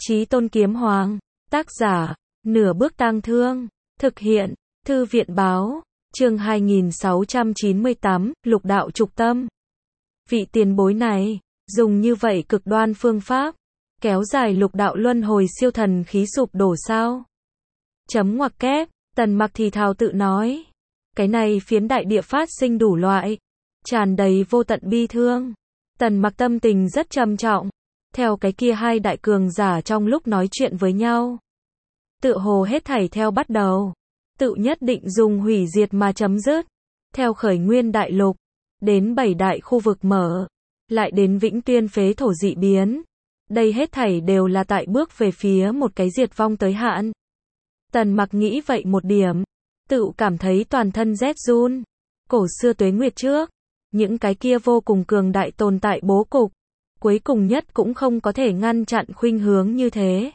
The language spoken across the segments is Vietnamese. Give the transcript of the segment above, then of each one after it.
Chí Tôn Kiếm Hoàng, tác giả, Nửa Bước Tang Thương, thực hiện, Thư viện báo, chương 2698, Lục đạo trục tâm. Vị tiền bối này, dùng như vậy cực đoan phương pháp, kéo dài lục đạo luân hồi siêu thần khí sụp đổ sao? Chấm ngoặc kép, Tần Mặc thì thào tự nói. Cái này phiến đại địa phát sinh đủ loại, tràn đầy vô tận bi thương. Tần Mặc tâm tình rất trầm trọng, theo cái kia hai đại cường giả trong lúc nói chuyện với nhau. Tự hồ hết thảy theo bắt đầu, tự nhất định dùng hủy diệt mà chấm dứt. Theo khởi nguyên đại lục, đến 7 đại khu vực mở, lại đến vĩnh tuyên phế thổ dị biến. Đây hết thảy đều là tại bước về phía một cái diệt vong tới hạn. Tần Mặc nghĩ vậy một điểm, tự cảm thấy toàn thân rét run. Cổ xưa tuế nguyệt trước, những cái kia vô cùng cường đại tồn tại bố cục, cuối cùng nhất cũng không có thể ngăn chặn khuynh hướng như thế.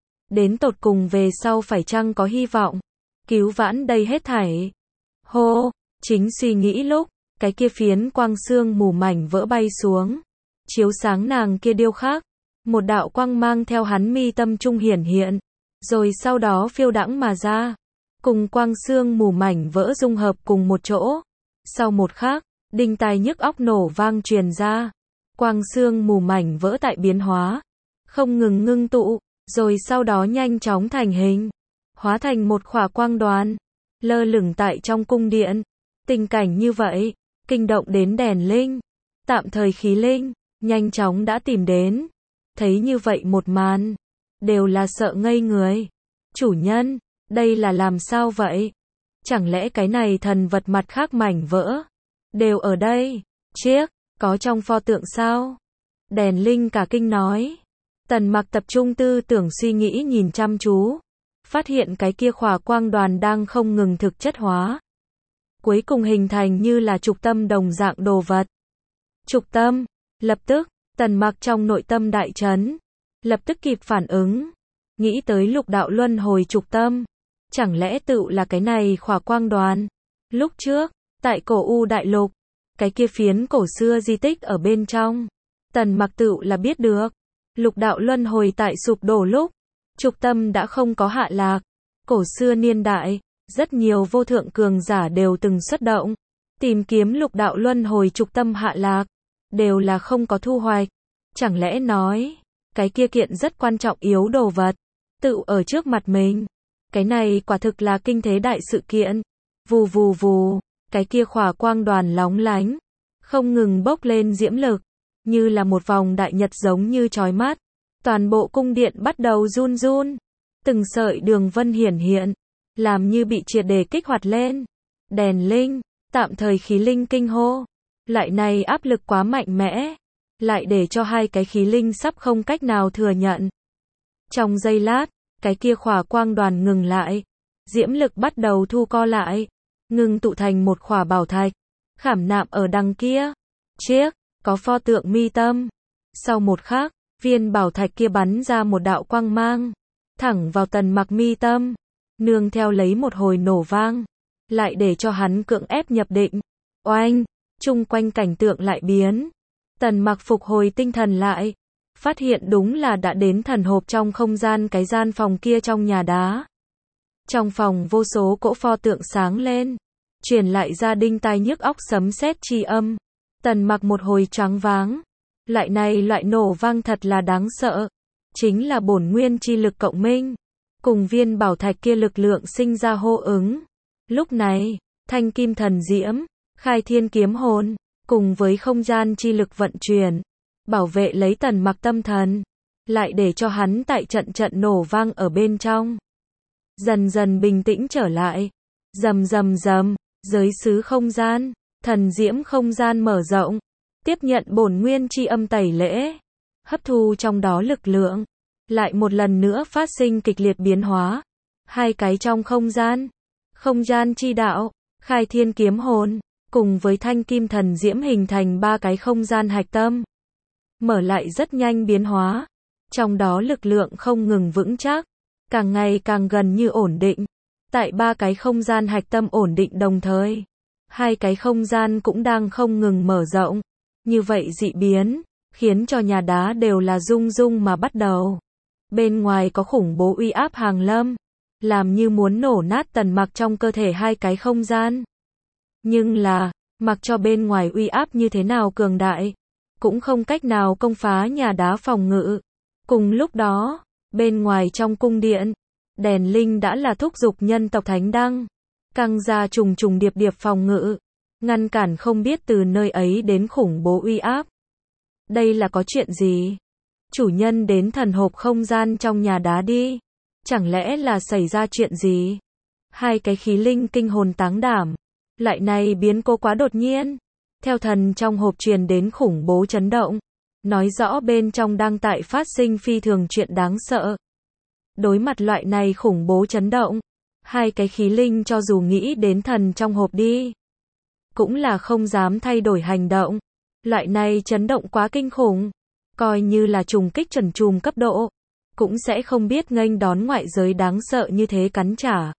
Đến tột cùng về sau phải chăng có hy vọng cứu vãn đây hết thảy. Hô, chính suy nghĩ lúc, cái kia phiến quang sương mù mảnh vỡ bay xuống, chiếu sáng nàng kia điêu khắc. Một đạo quang mang theo hắn mi tâm trung hiển hiện, rồi sau đó phiêu đãng mà ra, cùng quang sương mù mảnh vỡ dung hợp cùng một chỗ. Sau một khắc, đinh tai nhức óc nổ vang truyền ra. Quang sương mù mảnh vỡ tại biến hóa, không ngừng ngưng tụ, rồi sau đó nhanh chóng thành hình, hóa thành một khỏa quang đoàn, lơ lửng tại trong cung điện. Tình cảnh như vậy, kinh động đến đèn linh, tạm thời khí linh, nhanh chóng đã tìm đến. Thấy như vậy một màn, đều là sợ ngây người. Chủ nhân, đây là làm sao vậy? Chẳng lẽ cái này thần vật mặt khác mảnh vỡ đều ở đây? Chiếc, có trong pho tượng sao? Đèn linh cả kinh nói. Tần Mặc tập trung tư tưởng suy nghĩ nhìn chăm chú, phát hiện cái kia khỏa quang đoàn đang không ngừng thực chất hóa, cuối cùng hình thành như là trục tâm đồng dạng đồ vật. Trục tâm, lập tức, Tần Mặc trong nội tâm đại chấn, lập tức kịp phản ứng, nghĩ tới lục đạo luân hồi trục tâm, chẳng lẽ tự là cái này khỏa quang đoàn? Lúc trước, tại cổ U đại lục, cái kia phiến cổ xưa di tích ở bên trong, Tần Mặc tự là biết được, lục đạo luân hồi tại sụp đổ lúc, trục tâm đã không có hạ lạc. Cổ xưa niên đại, rất nhiều vô thượng cường giả đều từng xuất động, tìm kiếm lục đạo luân hồi trục tâm hạ lạc, đều là không có thu hoạch. Chẳng lẽ nói, cái kia kiện rất quan trọng yếu đồ vật, tự ở trước mặt mình. Cái này quả thực là kinh thế đại sự kiện. Vù vù vù, cái kia khỏa quang đoàn lóng lánh, không ngừng bốc lên diễm lực, như là một vòng đại nhật giống như chói mắt. Toàn bộ cung điện bắt đầu run run, từng sợi đường vân hiển hiện, làm như bị triệt để kích hoạt lên. Đèn linh, tạm thời khí linh kinh hô, lại này áp lực quá mạnh mẽ, lại để cho hai cái khí linh sắp không cách nào thừa nhận. Trong giây lát, cái kia khỏa quang đoàn ngừng lại, diễm lực bắt đầu thu co lại, ngừng tụ thành một khỏa bảo thạch, khảm nạm ở đằng kia. Chiếc, có pho tượng mi tâm. Sau một khắc, viên bảo thạch kia bắn ra một đạo quang mang, thẳng vào Tần Mặc mi tâm, nương theo lấy một hồi nổ vang, lại để cho hắn cưỡng ép nhập định. Oanh, chung quanh cảnh tượng lại biến. Tần Mặc phục hồi tinh thần lại, phát hiện đúng là đã đến thần hộp trong không gian cái gian phòng kia trong nhà đá. Trong phòng vô số cỗ pho tượng sáng lên, truyền lại ra đinh tai nhức óc sấm sét chi âm. Tần Mặc một hồi choáng váng, lại này loại nổ vang thật là đáng sợ, chính là bổn nguyên chi lực cộng minh, cùng viên bảo thạch kia lực lượng sinh ra hô ứng. Lúc này, thanh kim thần diễm, khai thiên kiếm hồn, cùng với không gian chi lực vận chuyển, bảo vệ lấy Tần Mặc tâm thần, lại để cho hắn tại trận trận nổ vang ở bên trong dần dần bình tĩnh trở lại. Rầm rầm rầm, giới xứ không gian, thần diễm không gian mở rộng, tiếp nhận bổn nguyên chi âm tẩy lễ, hấp thu trong đó lực lượng, lại một lần nữa phát sinh kịch liệt biến hóa. Hai cái trong không gian chi đạo, khai thiên kiếm hồn, cùng với thanh kim thần diễm hình thành ba cái không gian hạch tâm, mở lại rất nhanh biến hóa, trong đó lực lượng không ngừng vững chắc, càng ngày càng gần như ổn định. Tại ba cái không gian hạch tâm ổn định đồng thời, hai cái không gian cũng đang không ngừng mở rộng. Như vậy dị biến, khiến cho nhà đá đều là rung rung mà bắt đầu. Bên ngoài có khủng bố uy áp hàng lâm, làm như muốn nổ nát Tần Mặc trong cơ thể hai cái không gian. Nhưng là, mặc cho bên ngoài uy áp như thế nào cường đại, cũng không cách nào công phá nhà đá phòng ngự. Cùng lúc đó, bên ngoài trong cung điện, đèn linh đã là thúc giục nhân tộc Thánh Đăng, căng ra trùng trùng điệp điệp phòng ngự, ngăn cản không biết từ nơi ấy đến khủng bố uy áp. Đây là có chuyện gì? Chủ nhân đến thần hộp không gian trong nhà đá đi. Chẳng lẽ là xảy ra chuyện gì? Hai cái khí linh kinh hồn táng đảm. Lại này biến cố quá đột nhiên. Theo thần trong hộp truyền đến khủng bố chấn động. Nói rõ bên trong đang tại phát sinh phi thường chuyện đáng sợ. Đối mặt loại này khủng bố chấn động, hai cái khí linh cho dù nghĩ đến thần trong hộp đi, cũng là không dám thay đổi hành động. Loại này chấn động quá kinh khủng, coi như là trùng kích chuẩn trùm cấp độ, cũng sẽ không biết nghênh đón ngoại giới đáng sợ như thế cắn trả.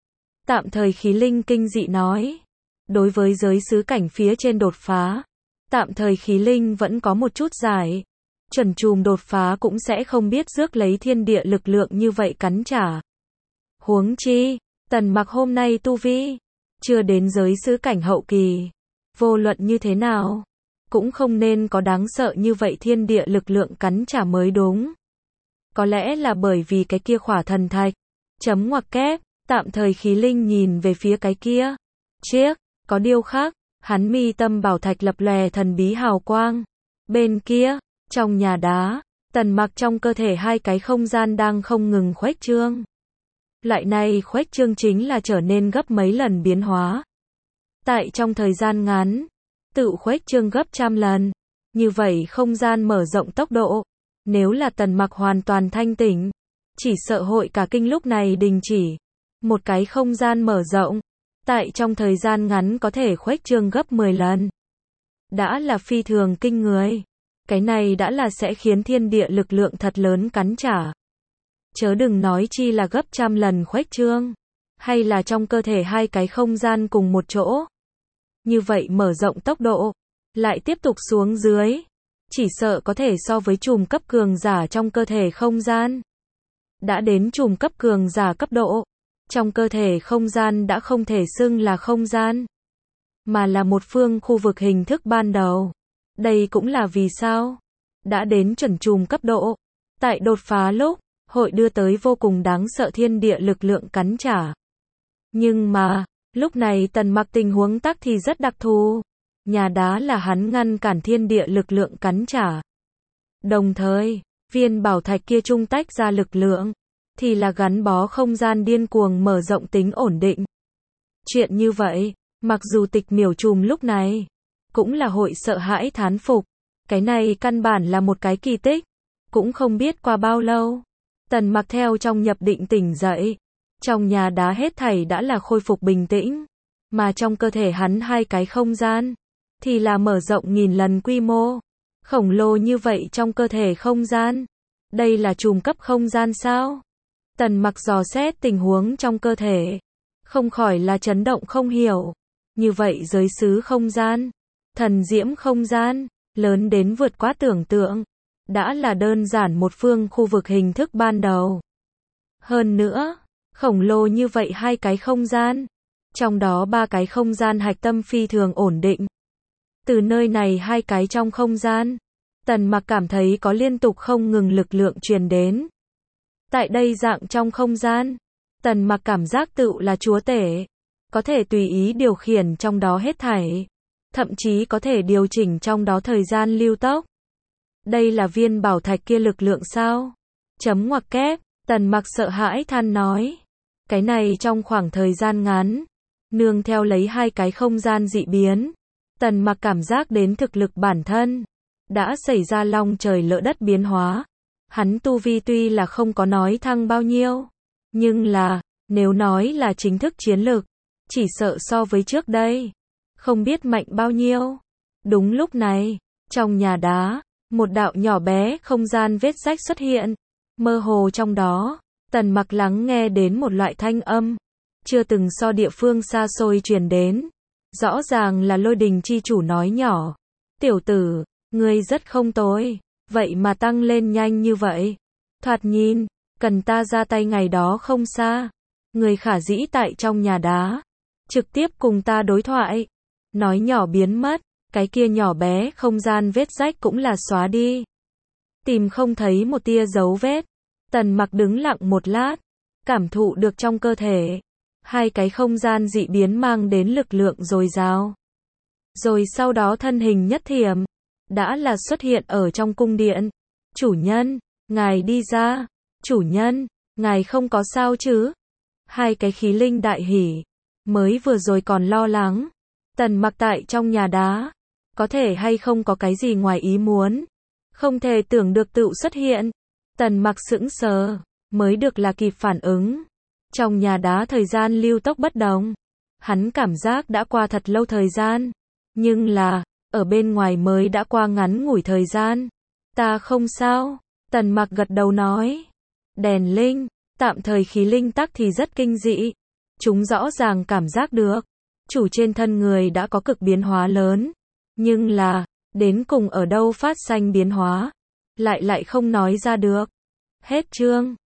Tạm thời khí linh kinh dị nói, đối với giới xứ cảnh phía trên đột phá, tạm thời khí linh vẫn có một chút giải. Chuẩn trùm đột phá cũng sẽ không biết rước lấy thiên địa lực lượng như vậy cắn trả. Huống chi, Tần Mặc hôm nay tu vi chưa đến giới xứ cảnh hậu kỳ, vô luận như thế nào cũng không nên có đáng sợ như vậy thiên địa lực lượng cắn trả mới đúng. Có lẽ là bởi vì cái kia khỏa thần thạch. Chấm ngoặc kép, tạm thời khí linh nhìn về phía cái kia chiếc có điêu khắc, hắn mi tâm bảo thạch lập lòe thần bí hào quang. Bên kia, trong nhà đá, Tần Mặc trong cơ thể hai cái không gian đang không ngừng khuếch trương. Loại này khuếch trương chính là trở nên gấp mấy lần biến hóa. Tại trong thời gian ngắn, tự khuếch trương gấp trăm lần. Như vậy không gian mở rộng tốc độ, nếu là Tần Mặc hoàn toàn thanh tỉnh, chỉ sợ hội cả kinh lúc này đình chỉ. Một cái không gian mở rộng, tại trong thời gian ngắn có thể khuếch trương gấp 10 lần. Đã là phi thường kinh người. Cái này đã là sẽ khiến thiên địa lực lượng thật lớn cắn trả. Chớ đừng nói chi là gấp trăm lần khuếch trương, hay là trong cơ thể hai cái không gian cùng một chỗ. Như vậy mở rộng tốc độ, lại tiếp tục xuống dưới, chỉ sợ có thể so với trùm cấp cường giả trong cơ thể không gian. Đã đến trùm cấp cường giả cấp độ, trong cơ thể không gian đã không thể xưng là không gian, mà là một phương khu vực hình thức ban đầu. Đây cũng là vì sao đã đến chuẩn trùm cấp độ, tại đột phá lúc hội đưa tới vô cùng đáng sợ thiên địa lực lượng cắn trả. Nhưng mà, lúc này Tần Mặc tình huống tắc thì rất đặc thù. Nhà đá là hắn ngăn cản thiên địa lực lượng cắn trả. Đồng thời, viên bảo thạch kia trung tách ra lực lượng, thì là gắn bó không gian điên cuồng mở rộng tính ổn định. Chuyện như vậy, mặc dù Tịch Miểu Trùm lúc này cũng là hội sợ hãi thán phục. Cái này căn bản là một cái kỳ tích. Cũng không biết qua bao lâu, Tần Mặc theo trong nhập định tỉnh dậy. Trong nhà đá hết thảy đã là khôi phục bình tĩnh. Mà trong cơ thể hắn hai cái không gian, thì là mở rộng nghìn lần quy mô. Khổng lồ như vậy trong cơ thể không gian. Đây là trùm cấp không gian sao? Tần Mặc dò xét tình huống trong cơ thể, không khỏi là chấn động không hiểu. Như vậy giới xứ không gian, thần diễm không gian, lớn đến vượt quá tưởng tượng. Đã là đơn giản một phương khu vực hình thức ban đầu. Hơn nữa, khổng lồ như vậy hai cái không gian, trong đó ba cái không gian hạch tâm phi thường ổn định. Từ nơi này hai cái trong không gian, Tần Mặc cảm thấy có liên tục không ngừng lực lượng truyền đến. Tại đây dạng trong không gian, Tần Mặc cảm giác tự là chúa tể, có thể tùy ý điều khiển trong đó hết thảy, thậm chí có thể điều chỉnh trong đó thời gian lưu tốc. Đây là viên bảo thạch kia lực lượng sao? Chấm ngoặc kép, Tần Mặc sợ hãi than nói. Cái này trong khoảng thời gian ngắn, nương theo lấy hai cái không gian dị biến, Tần Mặc cảm giác đến thực lực bản thân đã xảy ra long trời lỡ đất biến hóa. Hắn tu vi tuy là không có nói thăng bao nhiêu, nhưng là, nếu nói là chính thức chiến lực, chỉ sợ so với trước đây, không biết mạnh bao nhiêu. Đúng lúc này, trong nhà đá, một đạo nhỏ bé không gian vết rách xuất hiện. Mơ hồ trong đó, Tần Mặc lắng nghe đến một loại thanh âm, chưa từng so địa phương xa xôi truyền đến. Rõ ràng là Lôi Đình chi chủ nói nhỏ. Tiểu tử, ngươi rất không tồi, vậy mà tăng lên nhanh như vậy. Thoạt nhìn, cần ta ra tay ngày đó không xa. Người khả dĩ tại trong nhà đá, trực tiếp cùng ta đối thoại. Nói nhỏ biến mất, cái kia nhỏ bé không gian vết rách cũng là xóa đi. Tìm không thấy một tia dấu vết. Tần Mặc đứng lặng một lát, cảm thụ được trong cơ thể hai cái không gian dị biến mang đến lực lượng dồi dào. Rồi sau đó thân hình nhất thiểm, đã là xuất hiện ở trong cung điện. Chủ nhân, ngài đi ra. Chủ nhân, ngài không có sao chứ? Hai cái khí linh đại hỉ, mới vừa rồi còn lo lắng. Tần Mặc tại trong nhà đá, có thể hay không có cái gì ngoài ý muốn. Không thể tưởng được tự xuất hiện. Tần Mặc sững sờ, mới được là kịp phản ứng. Trong nhà đá thời gian lưu tốc bất đồng. Hắn cảm giác đã qua thật lâu thời gian. Nhưng là, ở bên ngoài mới đã qua ngắn ngủi thời gian. Ta không sao. Tần Mặc gật đầu nói. Đèn linh, tạm thời khí linh tắc thì rất kinh dị. Chúng rõ ràng cảm giác được. Chủ trên thân người đã có cực biến hóa lớn. Nhưng là, đến cùng ở đâu phát sinh biến hóa. Lại không nói ra được. Hết chương.